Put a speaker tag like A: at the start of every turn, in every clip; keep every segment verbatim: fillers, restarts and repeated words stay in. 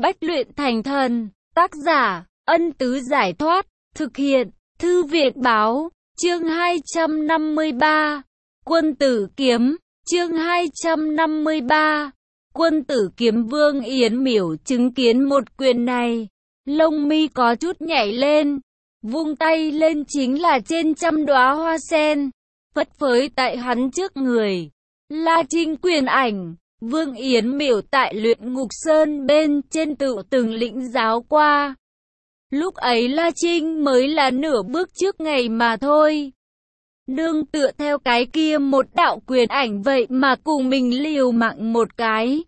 A: Bách luyện thành thần, tác giả, Ân Tứ Giải Thoát, thực hiện, Thư Viện Báo, chương hai trăm năm mươi ba, Quân Tử Kiếm, chương hai trăm năm mươi ba, Quân Tử Kiếm. Vương Yến Miểu chứng kiến một quyền này, lông mi có chút nhảy lên, vung tay lên chính là trên trăm đóa hoa sen, phất phới tại hắn trước người. La Trinh quyền ảnh, Vương Yến Miểu tại Luyện Ngục Sơn bên trên tự từng lĩnh giáo qua. Lúc ấy La Trinh mới là nửa bước trước ngày mà thôi. Nương tựa theo cái kia một đạo quyền ảnh vậy mà cùng mình liều mạng một cái.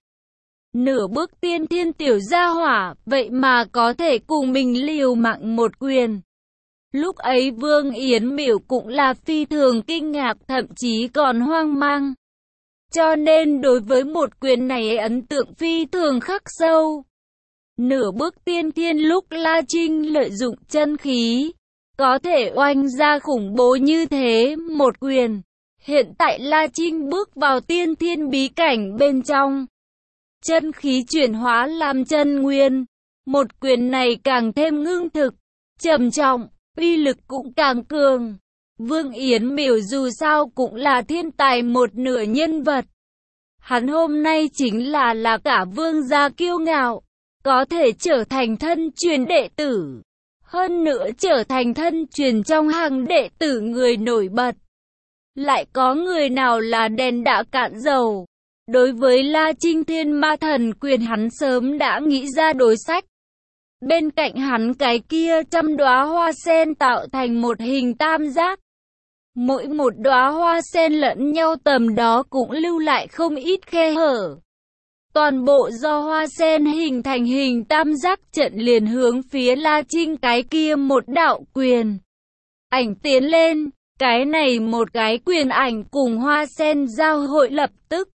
A: Nửa bước tiên thiên tiểu gia hỏa, vậy mà có thể cùng mình liều mạng một quyền. Lúc ấy Vương Yến Miểu cũng là phi thường kinh ngạc, thậm chí còn hoang mang. Cho nên đối với một quyền này ấn tượng phi thường khắc sâu. Nửa bước tiên thiên lúc La Trinh lợi dụng chân khí, có thể oanh ra khủng bố như thế một quyền. Hiện tại La Trinh bước vào tiên thiên bí cảnh bên trong. Chân khí chuyển hóa làm chân nguyên. Một quyền này càng thêm ngưng thực, trầm trọng, uy lực cũng càng cường. Vương Yến Miểu dù sao cũng là thiên tài một nửa nhân vật. Hắn hôm nay chính là là cả vương gia kiêu ngạo, có thể trở thành thân truyền đệ tử. Hơn nữa trở thành thân truyền trong hàng đệ tử người nổi bật. Lại có người nào là đèn đã cạn dầu. Đối với La Trinh Thiên Ma Thần Quyền hắn sớm đã nghĩ ra đối sách. Bên cạnh hắn cái kia trăm đóa hoa sen tạo thành một hình tam giác. Mỗi một đóa hoa sen lẫn nhau tầm đó cũng lưu lại không ít khe hở. Toàn bộ do hoa sen hình thành hình tam giác trận liền hướng phía La Trinh cái kia một đạo quyền ảnh tiến lên. Cái này một cái quyền ảnh cùng hoa sen giao hội lập tức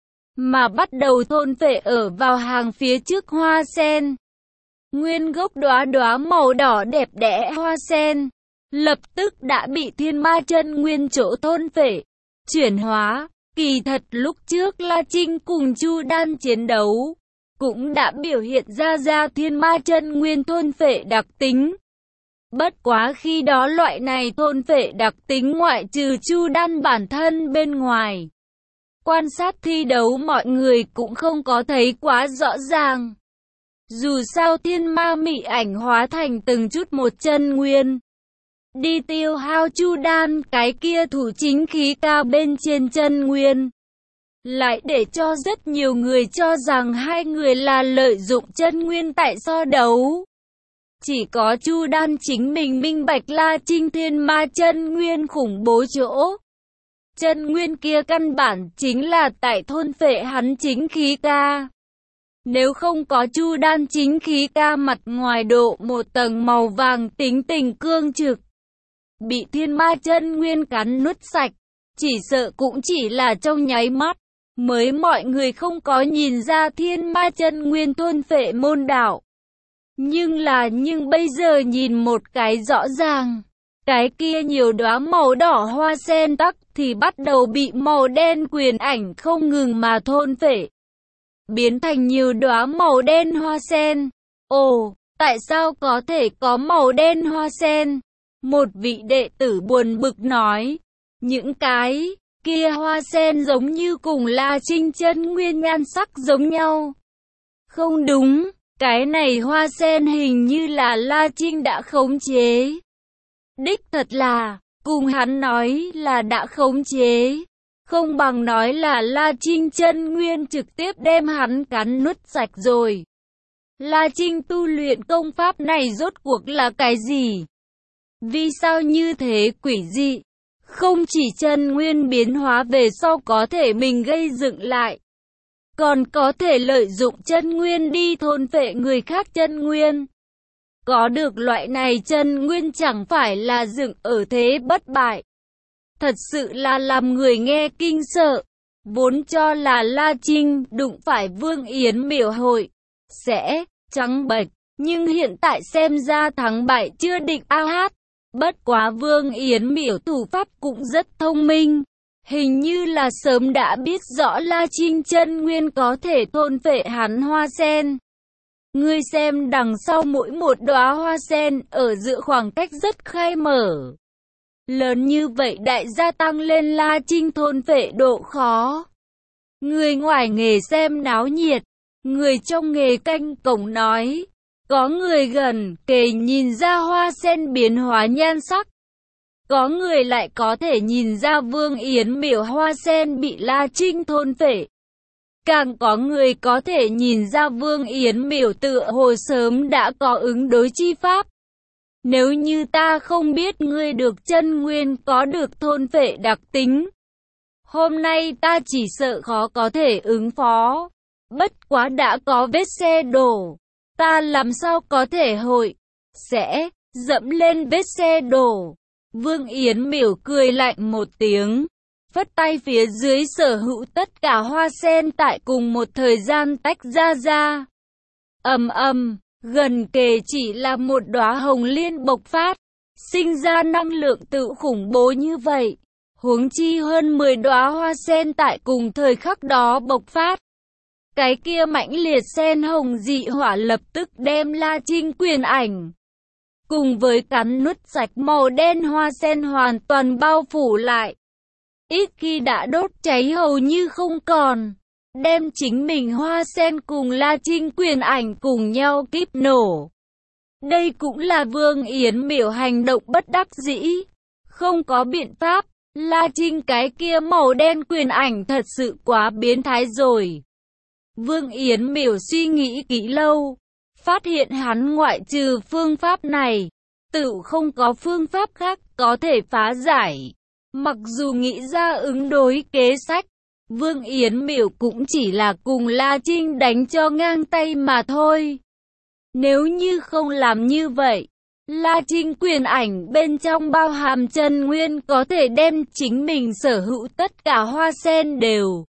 A: mà bắt đầu thôn phệ ở vào hàng phía trước hoa sen. Nguyên gốc đóa đóa màu đỏ đẹp đẽ hoa sen lập tức đã bị thiên ma chân nguyên chỗ thôn phệ, chuyển hóa. Kỳ thật lúc trước La Trinh cùng Chu Đan chiến đấu, cũng đã biểu hiện ra ra thiên ma chân nguyên thôn phệ đặc tính. Bất quá khi đó loại này thôn phệ đặc tính ngoại trừ Chu Đan bản thân bên ngoài. Quan sát thi đấu mọi người cũng không có thấy quá rõ ràng. Dù sao thiên ma mị ảnh hóa thành từng chút một chân nguyên. Đi tiêu hao Chu Đan cái kia thủ chính khí cao bên trên chân nguyên. Lại để cho rất nhiều người cho rằng hai người là lợi dụng chân nguyên tại so đấu. Chỉ có Chu Đan chính mình minh bạch La Trinh Thiên Ma chân nguyên khủng bố chỗ. Chân nguyên kia căn bản chính là tại thôn phệ hắn chính khí ca. Nếu không có Chu Đan chính khí ca mặt ngoài độ một tầng màu vàng tính tình cương trực, bị thiên ma chân nguyên cắn nuốt sạch, chỉ sợ cũng chỉ là trong nháy mắt, mới mọi người không có nhìn ra thiên ma chân nguyên thôn phệ môn đạo. Nhưng là nhưng bây giờ nhìn một cái rõ ràng, cái kia nhiều đóa màu đỏ hoa sen tắc thì bắt đầu bị màu đen quyền ảnh không ngừng mà thôn phệ, biến thành nhiều đóa màu đen hoa sen. Ồ, tại sao có thể có màu đen hoa sen? Một vị đệ tử buồn bực nói, những cái kia hoa sen giống như cùng La Trinh chân nguyên nhan sắc giống nhau. Không đúng, cái này hoa sen hình như là La Trinh đã khống chế. Đích thật là, cùng hắn nói là đã khống chế, không bằng nói là La Trinh chân nguyên trực tiếp đem hắn cắn nuốt sạch rồi. La Trinh tu luyện công pháp này rốt cuộc là cái gì? Vì sao như thế quỷ dị? Không chỉ chân nguyên biến hóa về sau có thể mình gây dựng lại, còn có thể lợi dụng chân nguyên đi thôn phệ người khác chân nguyên. Có được loại này chân nguyên chẳng phải là dựng ở thế bất bại. Thật sự là làm người nghe kinh sợ. Vốn cho là La Trinh đụng phải Vương Yến Miểu hội sẽ trắng bệch, nhưng hiện tại xem ra thắng bại chưa định a hát. Bất quá Vương Yến Miểu thủ pháp cũng rất thông minh. Hình như là sớm đã biết rõ La Trinh chân nguyên có thể thôn phệ hắn hoa sen. Ngươi xem đằng sau mỗi một đóa hoa sen, ở giữa khoảng cách rất khai mở. Lớn như vậy đại gia tăng lên La Trinh thôn phệ độ khó. Người ngoài nghề xem náo nhiệt, người trong nghề canh cổng nói. Có người gần kề nhìn ra hoa sen biến hóa nhan sắc. Có người lại có thể nhìn ra Vương Yến miểu hoa sen bị La Trinh thôn phệ. Càng có người có thể nhìn ra Vương Yến miểu tựa hồ sớm đã có ứng đối chi pháp. Nếu như ta không biết ngươi được chân nguyên có được thôn phệ đặc tính, hôm nay ta chỉ sợ khó có thể ứng phó. Bất quá đã có vết xe đổ, ta làm sao có thể hội, sẽ, dẫm lên vết xe đổ. Vương Yến miểu cười lạnh một tiếng, phất tay phía dưới sở hữu tất cả hoa sen tại cùng một thời gian tách ra ra. Ầm ầm, gần kề chỉ là một đóa hồng liên bộc phát, sinh ra năng lượng tự khủng bố như vậy. Huống chi hơn mười đóa hoa sen tại cùng thời khắc đó bộc phát. Cái kia mãnh liệt sen hồng dị hỏa lập tức đem La Trinh quyền ảnh cùng với cắn nuốt sạch màu đen hoa sen hoàn toàn bao phủ lại. Ít khi đã đốt cháy hầu như không còn, đem chính mình hoa sen cùng La Trinh quyền ảnh cùng nhau kíp nổ. Đây cũng là Vương Yến miểu hành động bất đắc dĩ, không có biện pháp. La Trinh cái kia màu đen quyền ảnh thật sự quá biến thái rồi. Vương Yến miểu suy nghĩ kỹ lâu, phát hiện hắn ngoại trừ phương pháp này, tự không có phương pháp khác có thể phá giải. Mặc dù nghĩ ra ứng đối kế sách, Vương Yến miểu cũng chỉ là cùng La Trinh đánh cho ngang tay mà thôi. Nếu như không làm như vậy, La Trinh quyền ảnh bên trong bao hàm chân nguyên có thể đem chính mình sở hữu tất cả hoa sen đều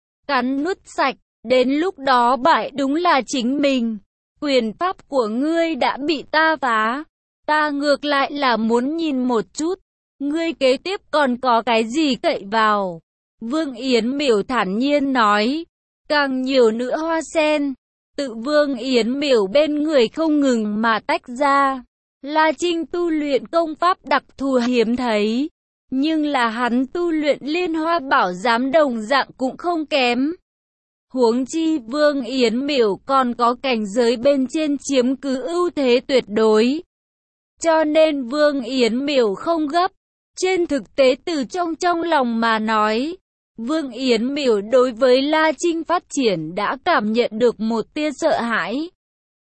A: cắn nuốt sạch, đến lúc đó bại đúng là chính mình. Quyền pháp của ngươi đã bị ta phá, ta ngược lại là muốn nhìn một chút, ngươi kế tiếp còn có cái gì cậy vào. Vương Yến miểu thản nhiên nói, càng nhiều nữa hoa sen, tự Vương Yến miểu bên người không ngừng mà tách ra. La Trinh tu luyện công pháp đặc thù hiếm thấy, nhưng là hắn tu luyện liên hoa bảo giám đồng dạng cũng không kém. Huống chi Vương Yến miểu còn có cảnh giới bên trên chiếm cứ ưu thế tuyệt đối. Cho nên Vương Yến miểu không gấp. Trên thực tế từ trong trong lòng mà nói, Vương Yến miểu đối với La Trinh phát triển đã cảm nhận được một tia sợ hãi.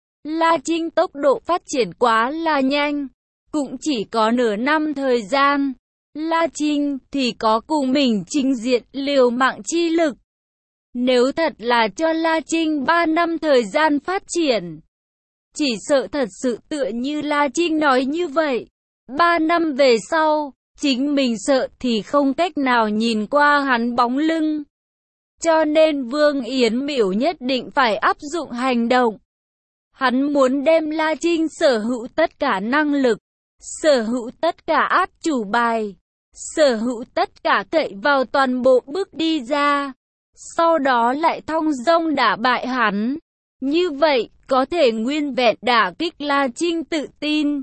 A: La Trinh tốc độ phát triển quá là nhanh, cũng chỉ có nửa năm thời gian. La Trinh thì có cùng mình trình diện liều mạng chi lực. Nếu thật là cho La Trinh ba năm thời gian phát triển, chỉ sợ thật sự tựa như La Trinh nói như vậy. ba năm về sau, chính mình sợ thì không cách nào nhìn qua hắn bóng lưng. Cho nên Vương Yến miểu nhất định phải áp dụng hành động. Hắn muốn đem La Trinh sở hữu tất cả năng lực, sở hữu tất cả át chủ bài, sở hữu tất cả cậy vào toàn bộ bước đi ra, sau đó lại thong dong đả bại hắn. Như vậy, có thể nguyên vẹn đả kích La Trinh tự tin,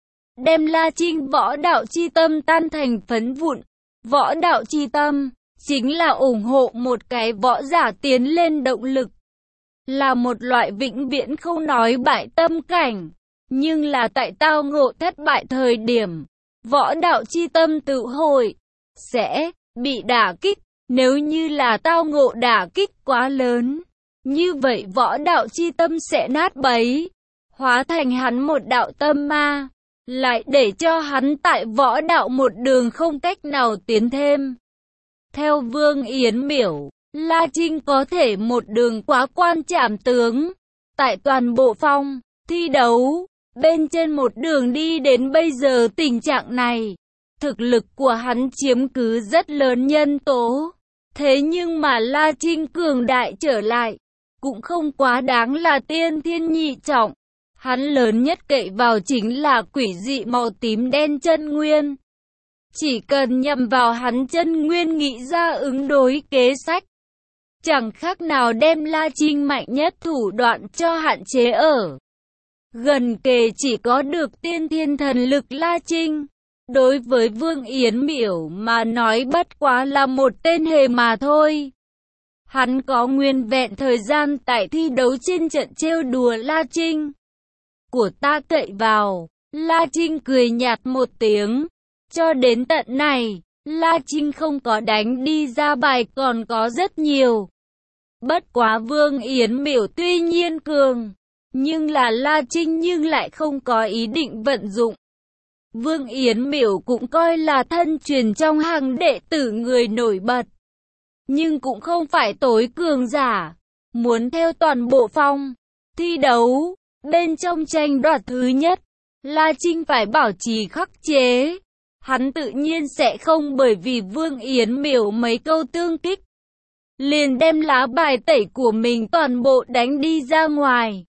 A: đem La Trinh võ đạo chi tâm tan thành phấn vụn. Võ đạo chi tâm chính là ủng hộ một cái võ giả tiến lên động lực, là một loại vĩnh viễn không nói bại tâm cảnh, nhưng là tại tao ngộ thất bại thời điểm, võ đạo chi tâm tự hồi sẽ bị đả kích. Nếu như là tao ngộ đả kích quá lớn, như vậy võ đạo chi tâm sẽ nát bấy, hóa thành hắn một đạo tâm ma, lại để cho hắn tại võ đạo một đường không cách nào tiến thêm. Theo Vương Yến miểu, La Trinh có thể một đường quá quan trảm tướng, tại toàn bộ phong thi đấu, bên trên một đường đi đến bây giờ tình trạng này, thực lực của hắn chiếm cứ rất lớn nhân tố. Thế nhưng mà La Trinh cường đại trở lại, cũng không quá đáng là tiên thiên nhị trọng. Hắn lớn nhất cậy vào chính là quỷ dị màu tím đen chân nguyên. Chỉ cần nhằm vào hắn chân nguyên nghĩ ra ứng đối kế sách, chẳng khác nào đem La Trinh mạnh nhất thủ đoạn cho hạn chế ở gần kề chỉ có được tiên thiên thần lực La Trinh. Đối với Vương Yến Miểu mà nói bất quá là một tên hề mà thôi. Hắn có nguyên vẹn thời gian tại thi đấu trên trận trêu đùa La Trinh. Của ta cậy vào, La Trinh cười nhạt một tiếng. Cho đến tận này, La Trinh không có đánh đi ra bài còn có rất nhiều. Bất quá Vương Yến Miểu tuy nhiên cường, nhưng là La Trinh nhưng lại không có ý định vận dụng. Vương Yến Miểu cũng coi là thân truyền trong hàng đệ tử người nổi bật, nhưng cũng không phải tối cường giả. Muốn theo toàn bộ phong thi đấu, bên trong tranh đoạt thứ nhất, La Trinh phải bảo trì khắc chế. Hắn tự nhiên sẽ không bởi vì Vương Yến Miểu mấy câu tương kích, liền đem lá bài tẩy của mình toàn bộ đánh đi ra ngoài.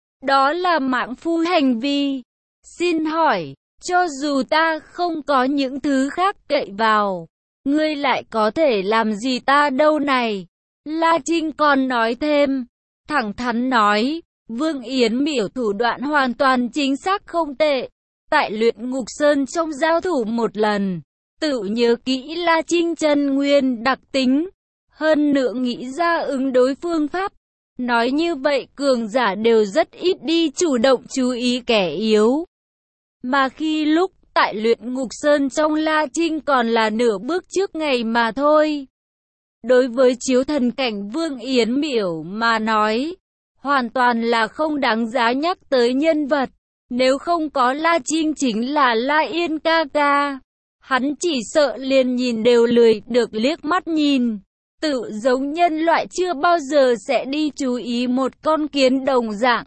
A: Đó là mãng phu hành vi. Xin hỏi, cho dù ta không có những thứ khác cậy vào, ngươi lại có thể làm gì ta đâu này? La Trinh còn nói thêm, thẳng thắn nói, Vương Yến Miểu thủ đoạn hoàn toàn chính xác không tệ. Tại Luyện Ngục Sơn trong giao thủ một lần, tự nhớ kỹ La Trinh chân nguyên đặc tính, hơn nữa nghĩ ra ứng đối phương pháp. Nói như vậy cường giả đều rất ít đi chủ động chú ý kẻ yếu. Mà khi lúc tại Luyện Ngục Sơn trong La Trinh còn là nửa bước trước ngày mà thôi. Đối với chiếu thần cảnh Vương Yến Miểu mà nói, hoàn toàn là không đáng giá nhắc tới nhân vật. Nếu không có La Trinh chính là La Yên ca ca, hắn chỉ sợ liền nhìn đều lười được liếc mắt nhìn. Tự giống nhân loại chưa bao giờ sẽ đi chú ý một con kiến đồng dạng.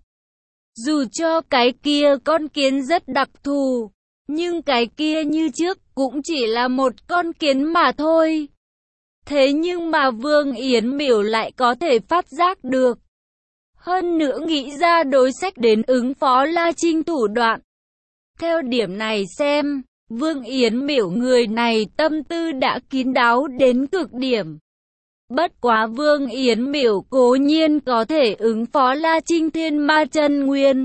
A: Dù cho cái kia con kiến rất đặc thù, nhưng cái kia như trước cũng chỉ là một con kiến mà thôi. Thế nhưng mà Vương Yến Miểu lại có thể phát giác được. Hơn nữa nghĩ ra đối sách đến ứng phó La Trinh thủ đoạn. Theo điểm này xem, Vương Yến Miểu người này tâm tư đã kín đáo đến cực điểm. Bất quá Vương Yến Miểu cố nhiên có thể ứng phó La Trinh thiên ma chân nguyên.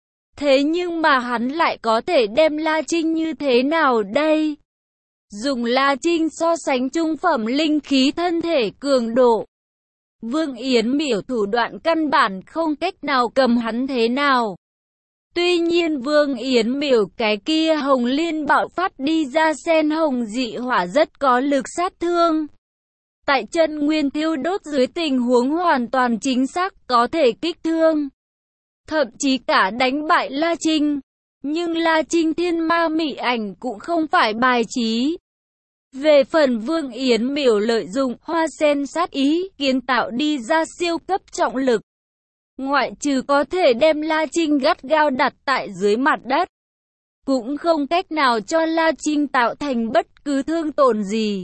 A: Thế nhưng mà hắn lại có thể đem La Trinh như thế nào đây? Dùng La Trinh so sánh trung phẩm linh khí thân thể cường độ. Vương Yến Miểu thủ đoạn căn bản không cách nào cầm hắn thế nào. Tuy nhiên Vương Yến Miểu cái kia hồng liên bạo phát đi ra sen hồng dị hỏa rất có lực sát thương. Tại chân nguyên thiêu đốt dưới tình huống hoàn toàn chính xác có thể kích thương. Thậm chí cả đánh bại La Trinh. Nhưng La Trinh thiên ma mị ảnh cũng không phải bài trí. Về phần Vương Yến Miểu lợi dụng hoa sen sát ý kiến tạo đi ra siêu cấp trọng lực. Ngoại trừ có thể đem La Trinh gắt gao đặt tại dưới mặt đất, cũng không cách nào cho La Trinh tạo thành bất cứ thương tổn gì.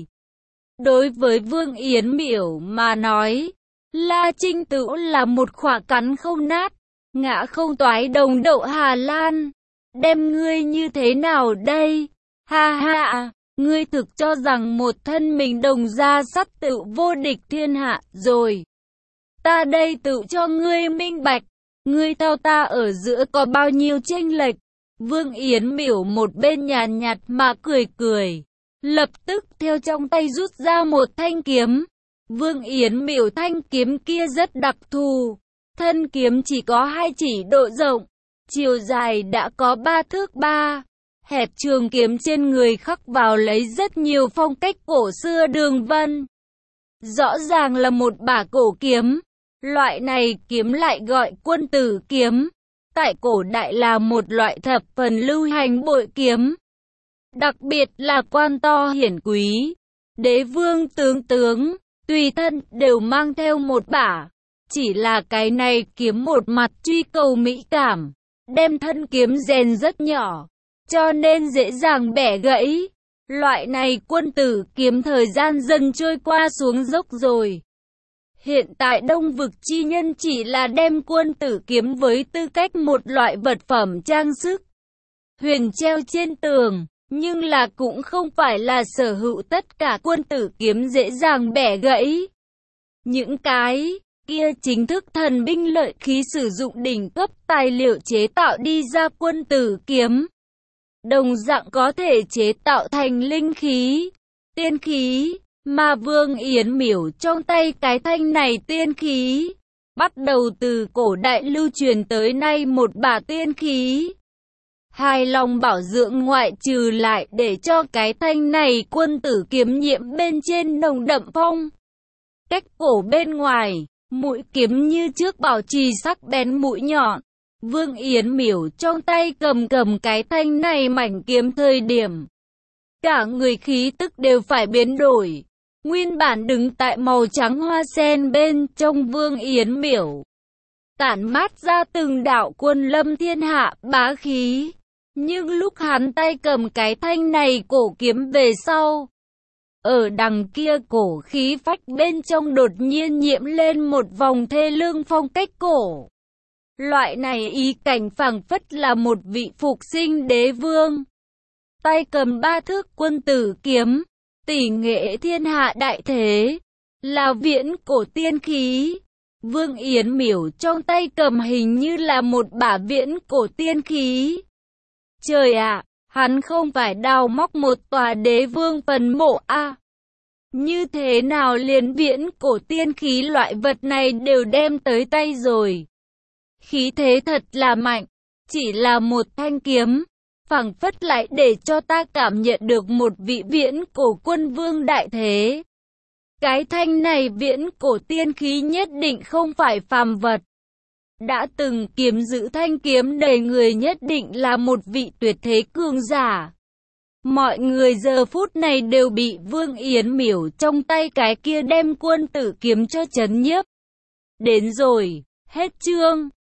A: Đối với Vương Yến Miểu mà nói, La Trinh tự là một khỏa cắn không nát, ngã không toái đồng đậu Hà Lan. Đem ngươi như thế nào đây? Ha ha, ngươi thực cho rằng một thân mình đồng gia sắt tự vô địch thiên hạ rồi. Ta đây tự cho ngươi minh bạch, ngươi theo ta ở giữa có bao nhiêu chênh lệch. Vương Yến Miểu một bên nhàn nhạt mà cười cười, lập tức theo trong tay rút ra một thanh kiếm. Vương Yến Miểu thanh kiếm kia rất đặc thù, thân kiếm chỉ có hai chỉ độ rộng, chiều dài đã có ba thước ba. Hẹp trường kiếm trên người khắc vào lấy rất nhiều phong cách cổ xưa đường vân. Rõ ràng là một bả cổ kiếm. Loại này kiếm lại gọi quân tử kiếm. Tại cổ đại là một loại thập phần lưu hành bội kiếm. Đặc biệt là quan to hiển quý, đế vương tướng tướng, tùy thân đều mang theo một bả. Chỉ là cái này kiếm một mặt truy cầu mỹ cảm, đem thân kiếm rèn rất nhỏ, cho nên dễ dàng bẻ gãy. Loại này quân tử kiếm thời gian dần trôi qua xuống dốc rồi. Hiện tại Đông Vực chi nhân chỉ là đem quân tử kiếm với tư cách một loại vật phẩm trang sức, huyền treo trên tường, nhưng là cũng không phải là sở hữu tất cả quân tử kiếm dễ dàng bẻ gãy. Những cái kia chính thức thần binh lợi khí sử dụng đỉnh cấp tài liệu chế tạo đi ra quân tử kiếm. Đồng dạng có thể chế tạo thành linh khí, tiên khí, mà Vương Yến Miểu trong tay cái thanh này tiên khí. Bắt đầu từ cổ đại lưu truyền tới nay một bả tiên khí. Hài lòng bảo dưỡng ngoại trừ lại để cho cái thanh này quân tử kiếm nhiễm bên trên nồng đậm phong. Cách cổ bên ngoài, mũi kiếm như trước bảo trì sắc bén mũi nhọn. Vương Yến Miểu trong tay cầm cầm cái thanh này mảnh kiếm thời điểm. Cả người khí tức đều phải biến đổi. Nguyên bản đứng tại màu trắng hoa sen bên trong Vương Yến Miểu. Tản mát ra từng đạo quân lâm thiên hạ bá khí. Nhưng lúc hắn tay cầm cái thanh này cổ kiếm về sau. Ở đằng kia cổ khí phách bên trong đột nhiên nhiễm lên một vòng thê lương phong cách cổ. Loại này ý cảnh phảng phất là một vị phục sinh đế vương. Tay cầm ba thước quân tử kiếm, tỷ nghệ thiên hạ đại thế, là viễn cổ tiên khí. Vương Yến Miểu trong tay cầm hình như là một bả viễn cổ tiên khí. Trời ạ, à, hắn không phải đào móc một tòa đế vương phần mộ a? À? Như thế nào liền viễn cổ tiên khí loại vật này đều đem tới tay rồi. Khí thế thật là mạnh, chỉ là một thanh kiếm, phảng phất lại để cho ta cảm nhận được một vị viễn cổ quân vương đại thế. Cái thanh này viễn cổ tiên khí nhất định không phải phàm vật. Đã từng kiếm giữ thanh kiếm đầy người nhất định là một vị tuyệt thế cường giả. Mọi người giờ phút này đều bị Vương Yến Miểu trong tay cái kia đem quân tử kiếm cho chấn nhiếp. Đến rồi, hết chương.